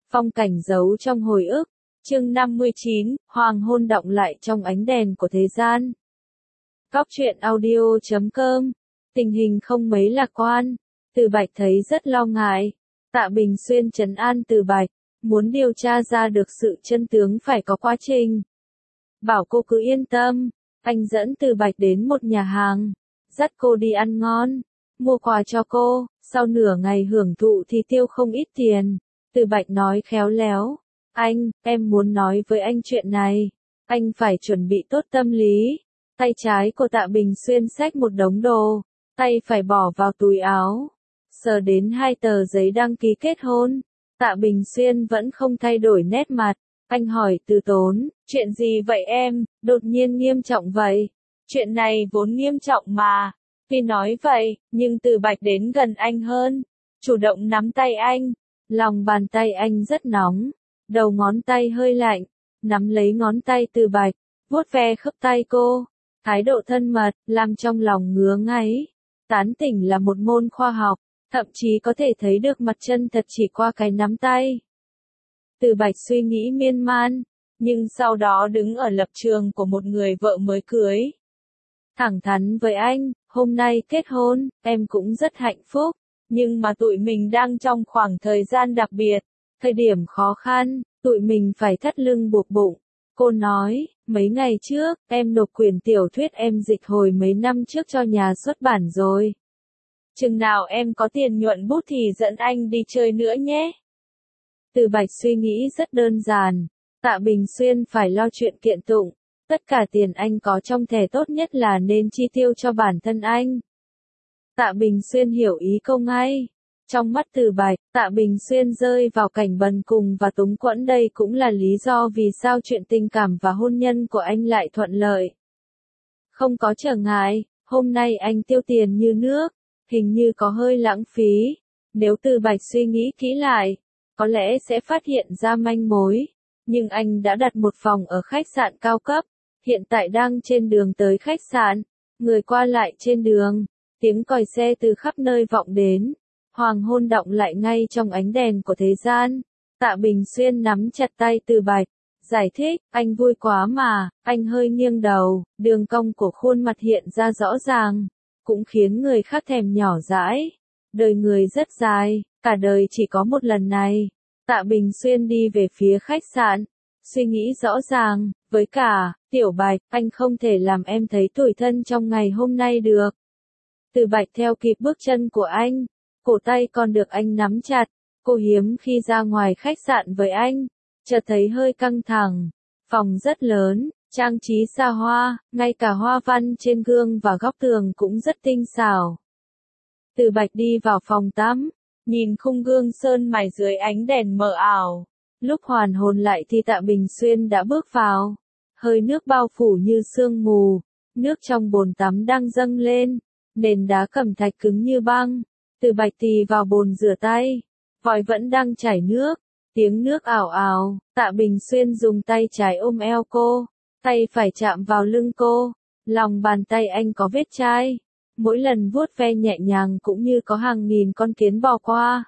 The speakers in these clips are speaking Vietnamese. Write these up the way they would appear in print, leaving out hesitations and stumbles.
Phong cảnh giấu trong hồi ức. Chương 59, hoàng hôn đọng lại trong ánh đèn của thế gian. Góc truyện audio.com. Tình hình không mấy lạc quan. Từ Bạch thấy rất lo ngại. Tạ Bình Xuyên trấn an Từ Bạch, muốn điều tra ra được sự chân tướng phải có quá trình. Bảo cô cứ yên tâm, anh dẫn Từ Bạch đến một nhà hàng, dắt cô đi ăn ngon, mua quà cho cô, sau nửa ngày hưởng thụ thì tiêu không ít tiền. Từ Bạch nói khéo léo, em muốn nói với anh chuyện này, anh phải chuẩn bị tốt tâm lý. Tay trái của Tạ Bình Xuyên xách một đống đồ, tay phải bỏ vào túi áo, sờ đến 2 tờ giấy đăng ký kết hôn. Tạ Bình Xuyên vẫn không thay đổi nét mặt, anh hỏi Từ Tốn, chuyện gì vậy em, đột nhiên nghiêm trọng vậy? Chuyện này vốn nghiêm trọng mà. Khi nói vậy, nhưng Từ Bạch đến gần anh hơn, chủ động nắm tay anh. Lòng bàn tay anh rất nóng, đầu ngón tay hơi lạnh, nắm lấy ngón tay Từ Bạch, vuốt ve khớp tay cô. Thái độ thân mật, làm trong lòng ngứa ngáy. Tán tỉnh là một môn khoa học, thậm chí có thể thấy được mặt chân thật chỉ qua cái nắm tay. Từ Bạch suy nghĩ miên man, nhưng sau đó đứng ở lập trường của một người vợ mới cưới. Thẳng thắn với anh, hôm nay kết hôn, em cũng rất hạnh phúc, nhưng mà tụi mình đang trong khoảng thời gian đặc biệt, thời điểm khó khăn, tụi mình phải thắt lưng buộc bụng. Cô nói, mấy ngày trước, em nộp quyển tiểu thuyết em dịch hồi mấy năm trước cho nhà xuất bản rồi. Chừng nào em có tiền nhuận bút thì dẫn anh đi chơi nữa nhé. Từ Bạch suy nghĩ rất đơn giản, Tạ Bình Xuyên phải lo chuyện kiện tụng, tất cả tiền anh có trong thẻ tốt nhất là nên chi tiêu cho bản thân anh. Tạ Bình Xuyên hiểu ý cô ngay. Trong mắt Từ Bạch, Tạ Bình Xuyên rơi vào cảnh bần cùng và túng quẫn, đây cũng là lý do vì sao chuyện tình cảm và hôn nhân của anh lại thuận lợi. Không có trở ngại, hôm nay anh tiêu tiền như nước, hình như có hơi lãng phí. Nếu Từ Bạch suy nghĩ kỹ lại, có lẽ sẽ phát hiện ra manh mối. Nhưng anh đã đặt một phòng ở khách sạn cao cấp, hiện tại đang trên đường tới khách sạn, người qua lại trên đường, tiếng còi xe từ khắp nơi vọng đến. Hoàng hôn đọng lại ngay trong ánh đèn của thế gian. Tạ Bình Xuyên nắm chặt tay Từ Bạch, giải thích, anh vui quá mà. Anh hơi nghiêng đầu, đường cong của khuôn mặt hiện ra rõ ràng, cũng khiến người khác thèm nhỏ dãi. Đời người rất dài, cả đời chỉ có một lần này. Tạ Bình Xuyên đi về phía khách sạn, suy nghĩ rõ ràng, với cả, Tiểu Bạch, anh không thể làm em thấy tủi thân trong ngày hôm nay được. Từ Bạch theo kịp bước chân của anh, cổ tay còn được anh nắm chặt. Cô hiếm khi ra ngoài khách sạn với anh, chợt thấy hơi căng thẳng. Phòng rất lớn, trang trí xa hoa, ngay cả hoa văn trên gương và góc tường cũng rất tinh xảo. Từ Bạch đi vào phòng tắm, nhìn khung gương sơn mài dưới ánh đèn mờ ảo. Lúc hoàn hồn lại thì Tạ Bình Xuyên đã bước vào. Hơi nước bao phủ như sương mù, nước trong bồn tắm đang dâng lên, nền đá cẩm thạch cứng như băng. Từ Bạch tì vào bồn rửa tay, vòi vẫn đang chảy nước, tiếng nước ào ào. Tạ Bình Xuyên dùng tay trái ôm eo cô, tay phải chạm vào lưng cô. Lòng bàn tay anh có vết chai, mỗi lần vuốt ve nhẹ nhàng cũng như có hàng nghìn con kiến bò qua,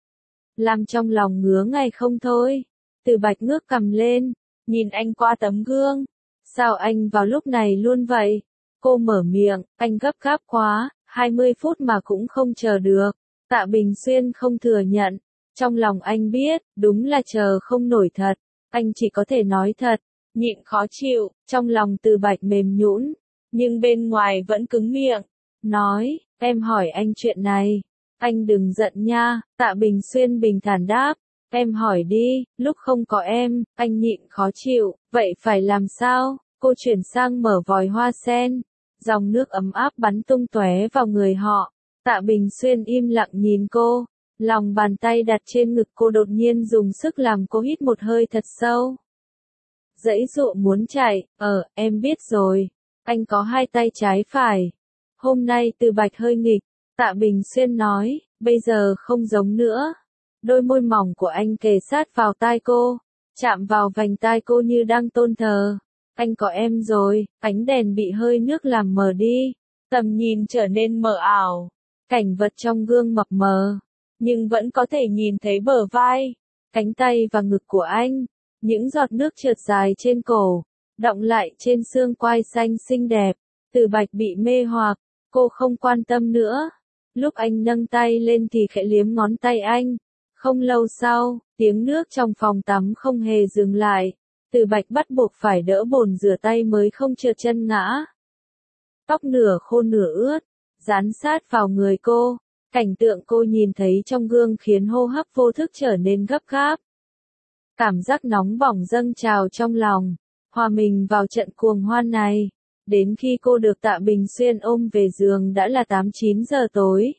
làm trong lòng ngứa ngày không thôi. Từ Bạch ngước cằm lên, nhìn anh qua tấm gương. Sao anh vào lúc này luôn vậy? Cô mở miệng, anh gấp gáp quá, 20 phút mà cũng không chờ được. Tạ Bình Xuyên không thừa nhận. Trong lòng anh biết, đúng là chờ không nổi thật. Anh chỉ có thể nói thật, nhịn khó chịu. Trong lòng Từ Bạch mềm nhũn, nhưng bên ngoài vẫn cứng miệng. Nói, em hỏi anh chuyện này. Anh đừng giận nha. Tạ Bình Xuyên bình thản đáp. Em hỏi đi, lúc không có em, anh nhịn khó chịu, vậy phải làm sao? Cô chuyển sang mở vòi hoa sen. Dòng nước ấm áp bắn tung tóe vào người họ. Tạ Bình Xuyên im lặng nhìn cô. Lòng bàn tay đặt trên ngực cô đột nhiên dùng sức làm cô hít một hơi thật sâu. Giãy giụa muốn chạy, em biết rồi. Anh có 2 tay trái phải. Hôm nay Từ Bạch hơi nghịch. Tạ Bình Xuyên nói, bây giờ không giống nữa. Đôi môi mỏng của anh kề sát vào tai cô, chạm vào vành tai cô như đang tôn thờ. Anh có em rồi. Ánh đèn bị hơi nước làm mờ đi, tầm nhìn trở nên mờ ảo. Cảnh vật trong gương mập mờ, nhưng vẫn có thể nhìn thấy bờ vai. cánh tay và ngực của anh. Những giọt nước trượt dài trên cổ, đọng lại trên xương quai xanh xinh đẹp. Từ Bạch bị mê hoặc, cô không quan tâm nữa. Lúc anh nâng tay lên thì khẽ liếm ngón tay anh. Không lâu sau, tiếng nước trong phòng tắm không hề dừng lại. Từ Bạch bắt buộc phải đỡ bồn rửa tay mới không trượt chân ngã. Tóc nửa khô nửa ướt, dán sát vào người cô. Cảnh tượng cô nhìn thấy trong gương khiến hô hấp vô thức trở nên gấp gáp. Cảm giác nóng bỏng dâng trào trong lòng, hòa mình vào trận cuồng hoan này. Đến khi cô được Tạ Bình Xuyên ôm về giường đã là 8-9 giờ tối.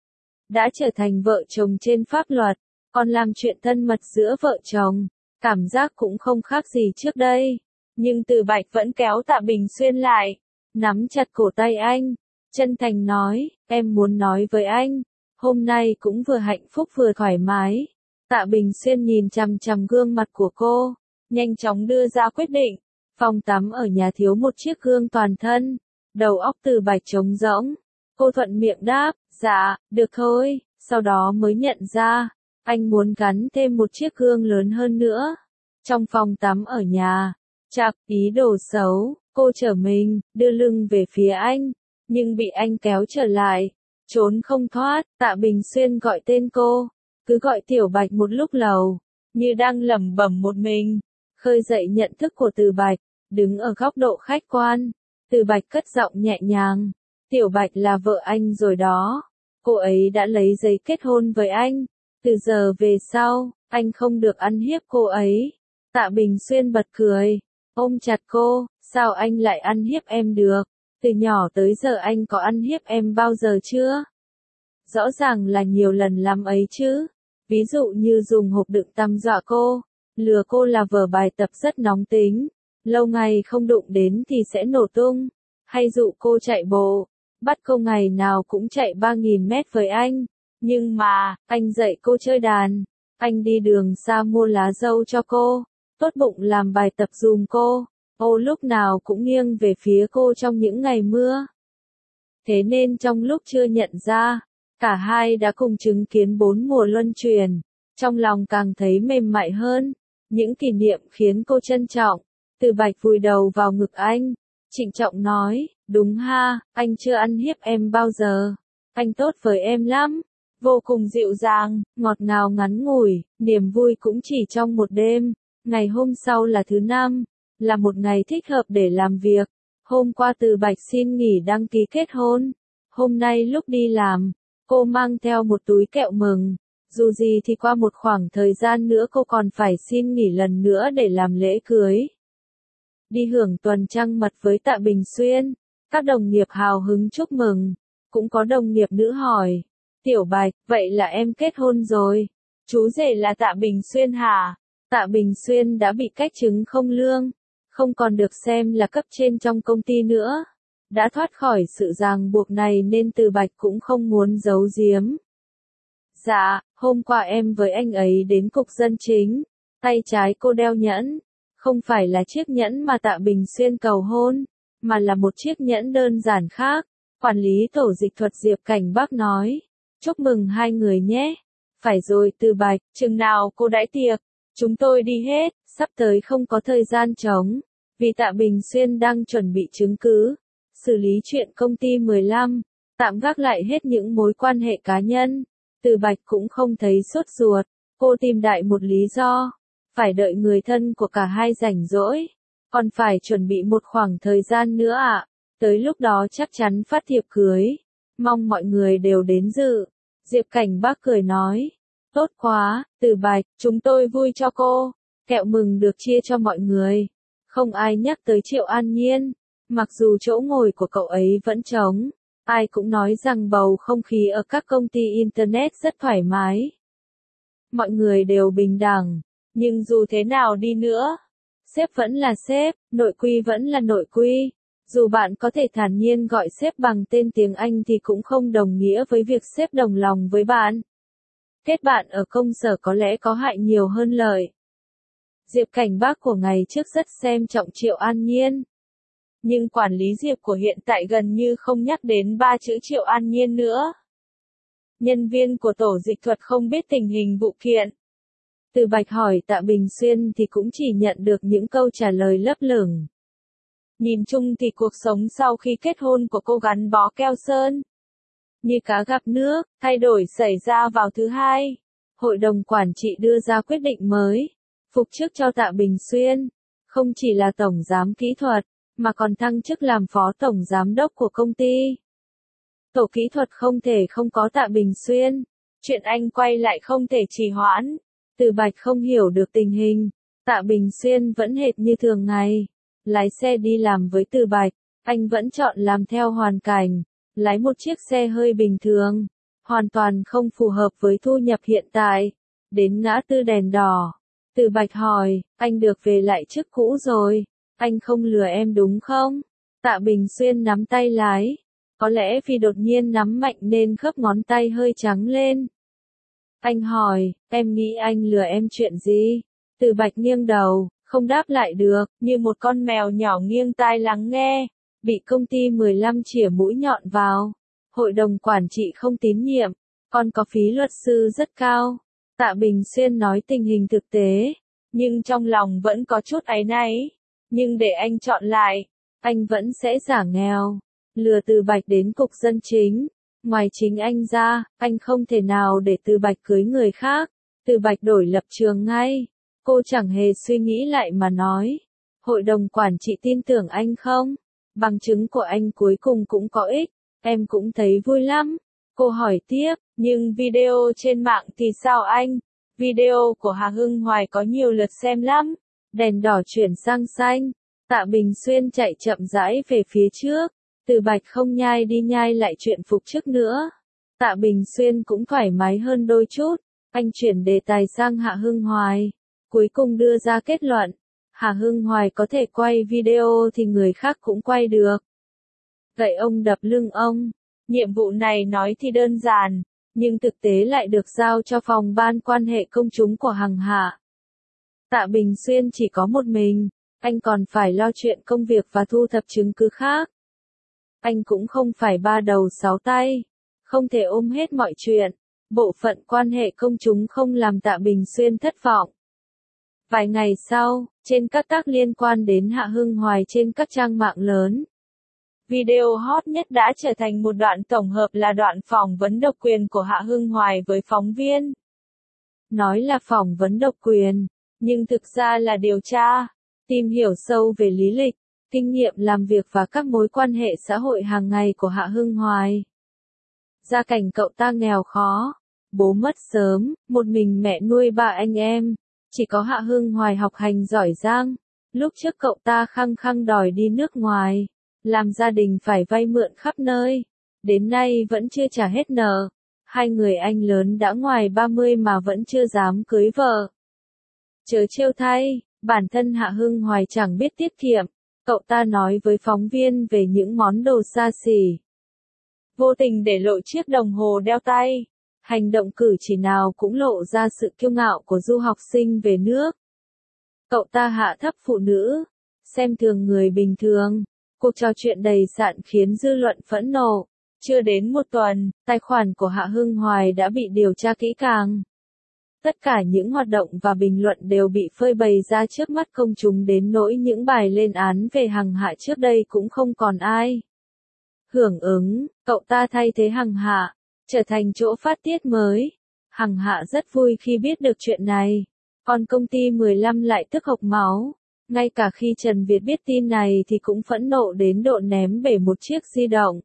Đã trở thành vợ chồng trên pháp luật, còn làm chuyện thân mật giữa vợ chồng. Cảm giác cũng không khác gì trước đây. Nhưng Từ Bạch vẫn kéo Tạ Bình Xuyên lại, nắm chặt cổ tay anh, chân thành nói, em muốn nói với anh, hôm nay cũng vừa hạnh phúc vừa thoải mái. Tạ Bình Xuyên nhìn chằm chằm gương mặt của cô, nhanh chóng đưa ra quyết định. Phòng tắm ở nhà thiếu một chiếc gương toàn thân. Đầu óc Từ Bạch trống rỗng. Cô thuận miệng đáp, dạ, được thôi, sau đó mới nhận ra, anh muốn gắn thêm một chiếc gương lớn hơn nữa. Trong phòng tắm ở nhà, chạc, ý đồ xấu, cô trở mình, đưa lưng về phía anh, nhưng bị anh kéo trở lại, trốn không thoát. Tạ Bình Xuyên gọi tên cô, cứ gọi Tiểu Bạch một lúc lâu, như đang lẩm bẩm một mình, khơi dậy nhận thức của Từ Bạch. Đứng ở góc độ khách quan, Từ Bạch cất giọng nhẹ nhàng, Tiểu Bạch là vợ anh rồi đó, cô ấy đã lấy giấy kết hôn với anh, từ giờ về sau, anh không được ăn hiếp cô ấy. Tạ Bình Xuyên bật cười, ôm chặt cô, sao anh lại ăn hiếp em được, từ nhỏ tới giờ anh có ăn hiếp em bao giờ chưa? Rõ ràng là nhiều lần lắm ấy chứ, ví dụ như dùng hộp đựng tăm dọa cô, lừa cô là vở bài tập rất nóng tính. Lâu ngày không đụng đến thì sẽ nổ tung, hay dụ cô chạy bộ, bắt cô ngày nào cũng chạy 3.000 mét với anh, nhưng mà, anh dạy cô chơi đàn, anh đi đường xa mua lá dâu cho cô, tốt bụng làm bài tập giùm cô, lúc nào cũng nghiêng về phía cô trong những ngày mưa. Thế nên trong lúc chưa nhận ra, cả hai đã cùng chứng kiến 4 mùa luân chuyển, trong lòng càng thấy mềm mại hơn, những kỷ niệm khiến cô trân trọng. Từ Bạch vùi đầu vào ngực anh, trịnh trọng nói, đúng ha, anh chưa ăn hiếp em bao giờ, anh tốt với em lắm, vô cùng dịu dàng, ngọt ngào ngắn ngủi, niềm vui cũng chỉ trong một đêm. Ngày hôm sau là thứ năm, là một ngày thích hợp để làm việc. Hôm qua Từ Bạch xin nghỉ đăng ký kết hôn, hôm nay lúc đi làm, cô mang theo một túi kẹo mừng. Dù gì thì qua một khoảng thời gian nữa cô còn phải xin nghỉ lần nữa để làm lễ cưới. Đi hưởng tuần trăng mật với Tạ Bình Xuyên, các đồng nghiệp hào hứng chúc mừng, cũng có đồng nghiệp nữ hỏi, Tiểu Bạch, vậy là em kết hôn rồi, chú rể là Tạ Bình Xuyên hả? Tạ Bình Xuyên đã bị cách chức không lương, không còn được xem là cấp trên trong công ty nữa, đã thoát khỏi sự ràng buộc này nên Từ Bạch cũng không muốn giấu giếm. Dạ, hôm qua em với anh ấy đến cục dân chính, tay trái cô đeo nhẫn. Không phải là chiếc nhẫn mà Tạ Bình Xuyên cầu hôn, mà là một chiếc nhẫn đơn giản khác. Quản lý tổ dịch thuật Diệp Cảnh Bắc nói, chúc mừng hai người nhé. Phải rồi Từ Bạch, chừng nào cô đãi tiệc, chúng tôi đi hết, sắp tới không có thời gian trống, vì Tạ Bình Xuyên đang chuẩn bị chứng cứ, xử lý chuyện công ty 15, tạm gác lại hết những mối quan hệ cá nhân. Từ Bạch cũng không thấy sốt ruột, cô tìm đại một lý do. Phải đợi người thân của cả hai rảnh rỗi, còn phải chuẩn bị một khoảng thời gian nữa ạ. Tới lúc đó chắc chắn phát thiệp cưới, mong mọi người đều đến dự. Diệp Cảnh Bắc cười nói, tốt quá, Từ Bạch, chúng tôi vui cho cô. Kẹo mừng được chia cho mọi người, không ai nhắc tới Triệu An Nhiên, mặc dù chỗ ngồi của cậu ấy vẫn trống, ai cũng nói rằng bầu không khí ở các công ty Internet rất thoải mái. Mọi người đều bình đẳng. Nhưng dù thế nào đi nữa, sếp vẫn là sếp, nội quy vẫn là nội quy. Dù bạn có thể thản nhiên gọi sếp bằng tên tiếng Anh thì cũng không đồng nghĩa với việc sếp đồng lòng với bạn. Kết bạn ở công sở có lẽ có hại nhiều hơn lợi. Diệp Cảnh Bắc của ngày trước rất xem trọng Triệu An Nhiên. Nhưng quản lý Diệp của hiện tại gần như không nhắc đến 3 chữ Triệu An Nhiên nữa. Nhân viên của tổ dịch thuật không biết tình hình vụ kiện. Từ Bạch hỏi Tạ Bình Xuyên thì cũng chỉ nhận được những câu trả lời lấp lửng. Nhìn chung thì cuộc sống sau khi kết hôn của cô gắn bó keo sơn. Như cá gặp nước, thay đổi xảy ra vào thứ Hai. Hội đồng quản trị đưa ra quyết định mới, phục chức cho Tạ Bình Xuyên. Không chỉ là tổng giám kỹ thuật, mà còn thăng chức làm phó tổng giám đốc của công ty. Tổ kỹ thuật không thể không có Tạ Bình Xuyên. Chuyện anh quay lại không thể trì hoãn. Từ Bạch không hiểu được tình hình. Tạ Bình Xuyên vẫn hệt như thường ngày. Lái xe đi làm với Từ Bạch, anh vẫn chọn làm theo hoàn cảnh. Lái một chiếc xe hơi bình thường. Hoàn toàn không phù hợp với thu nhập hiện tại. Đến ngã tư đèn đỏ. Từ Bạch hỏi, anh được về lại chức cũ rồi. Anh không lừa em đúng không? Tạ Bình Xuyên nắm tay lái. Có lẽ vì đột nhiên nắm mạnh nên khớp ngón tay hơi trắng lên. Anh hỏi, em nghĩ anh lừa em chuyện gì? Từ Bạch nghiêng đầu, không đáp lại được, như một con mèo nhỏ nghiêng tai lắng nghe. Bị công ty 15 chĩa mũi nhọn vào. Hội đồng quản trị không tín nhiệm, còn có phí luật sư rất cao. Tạ Bình Xuyên nói tình hình thực tế, nhưng trong lòng vẫn có chút áy náy. Nhưng để anh chọn lại, anh vẫn sẽ giả nghèo, lừa Từ Bạch đến cục dân chính. Ngoài chính anh ra, anh không thể nào để Từ Bạch cưới người khác. Từ Bạch đổi lập trường ngay. Cô chẳng hề suy nghĩ lại mà nói. Hội đồng quản trị tin tưởng anh không? Bằng chứng của anh cuối cùng cũng có ích. Em cũng thấy vui lắm. Cô hỏi tiếp, nhưng video trên mạng thì sao anh? Video của Hà Hưng Hoài có nhiều lượt xem lắm. Đèn đỏ chuyển sang xanh. Tạ Bình Xuyên chạy chậm rãi về phía trước. Từ Bạch không nhai đi nhai lại chuyện phục chức nữa. Tạ Bình Xuyên cũng thoải mái hơn đôi chút. Anh chuyển đề tài sang Hạ Hưng Hoài. Cuối cùng đưa ra kết luận. Hà Hưng Hoài có thể quay video thì người khác cũng quay được. Vậy ông đập lưng ông. Nhiệm vụ này nói thì đơn giản, nhưng thực tế lại được giao cho phòng ban quan hệ công chúng của Hằng Hạ. Tạ Bình Xuyên chỉ có một mình, anh còn phải lo chuyện công việc và thu thập chứng cứ khác. Anh cũng không phải ba đầu sáu tay, không thể ôm hết mọi chuyện. Bộ phận quan hệ công chúng không làm Tạ Bình Xuyên thất vọng. Vài ngày sau, trên các tác liên quan đến Hạ Hưng Hoài trên các trang mạng lớn, video hot nhất đã trở thành một đoạn tổng hợp là đoạn phỏng vấn độc quyền của Hạ Hưng Hoài với phóng viên. Nói là phỏng vấn độc quyền, nhưng thực ra là điều tra, tìm hiểu sâu về lý lịch, kinh nghiệm làm việc và các mối quan hệ xã hội hàng ngày của Hạ Hưng Hoài. Gia cảnh cậu ta nghèo khó, bố mất sớm, một mình mẹ nuôi ba anh em, chỉ có Hạ Hưng Hoài học hành giỏi giang. Lúc trước cậu ta khăng khăng đòi đi nước ngoài, làm gia đình phải vay mượn khắp nơi, đến nay vẫn chưa trả hết nợ. Hai người anh lớn đã ngoài 30 mà vẫn chưa dám cưới vợ. Chớ trêu thay, bản thân Hạ Hưng Hoài chẳng biết tiết kiệm, cậu ta nói với phóng viên về những món đồ xa xỉ. Vô tình để lộ chiếc đồng hồ đeo tay, hành động cử chỉ nào cũng lộ ra sự kiêu ngạo của du học sinh về nước. Cậu ta hạ thấp phụ nữ, xem thường người bình thường. Cuộc trò chuyện đầy sạn khiến dư luận phẫn nộ. Chưa đến một tuần, tài khoản của Hạ Hưng Hoài đã bị điều tra kỹ càng. Tất cả những hoạt động và bình luận đều bị phơi bày ra trước mắt công chúng đến nỗi những bài lên án về Hằng Hạ trước đây cũng không còn ai hưởng ứng. Cậu ta thay thế Hằng Hạ, trở thành chỗ phát tiết mới. Hằng Hạ rất vui khi biết được chuyện này. Còn công ty 15 lại tức hộc máu. Ngay cả khi Trần Việt biết tin này thì cũng phẫn nộ đến độ ném bể một chiếc di động.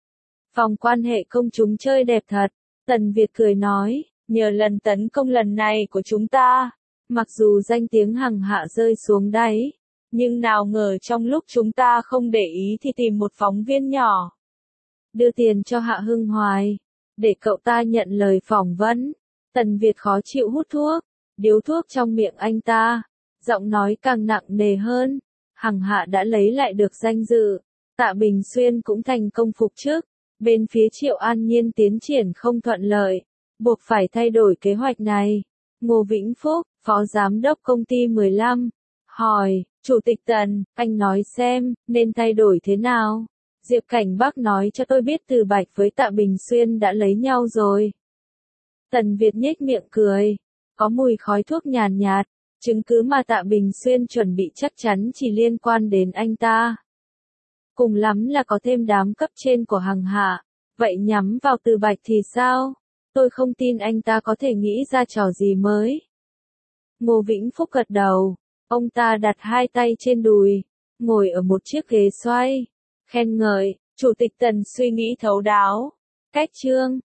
Phòng quan hệ công chúng chơi đẹp thật. Tần Việt cười nói, nhờ lần tấn công lần này của chúng ta, mặc dù danh tiếng Hằng Hạ rơi xuống đáy, nhưng nào ngờ trong lúc chúng ta không để ý thì tìm một phóng viên nhỏ, đưa tiền cho Hạ Hưng Hoài, để cậu ta nhận lời phỏng vấn. Tần Việt khó chịu hút thuốc, điếu thuốc trong miệng anh ta, giọng nói càng nặng nề hơn. Hằng Hạ đã lấy lại được danh dự, Tạ Bình Xuyên cũng thành công phục chức. Bên phía Triệu An Nhiên tiến triển không thuận lợi, buộc phải thay đổi kế hoạch này. Ngô Vĩnh Phúc, Phó Giám đốc công ty 15, hỏi, Chủ tịch Tần, anh nói xem, nên thay đổi thế nào? Diệp Cảnh Bắc nói cho tôi biết Từ Bạch với Tạ Bình Xuyên đã lấy nhau rồi. Tần Việt nhếch miệng cười, có mùi khói thuốc nhàn nhạt, chứng cứ mà Tạ Bình Xuyên chuẩn bị chắc chắn chỉ liên quan đến anh ta. Cùng lắm là có thêm đám cấp trên của Hằng Hạ, vậy nhắm vào Từ Bạch thì sao? Tôi không tin anh ta có thể nghĩ ra trò gì mới. Ngô Vĩnh Phúc gật đầu, ông ta đặt hai tay trên đùi, ngồi ở một chiếc ghế xoay, khen ngợi, Chủ tịch Tần suy nghĩ thấu đáo. Cách chương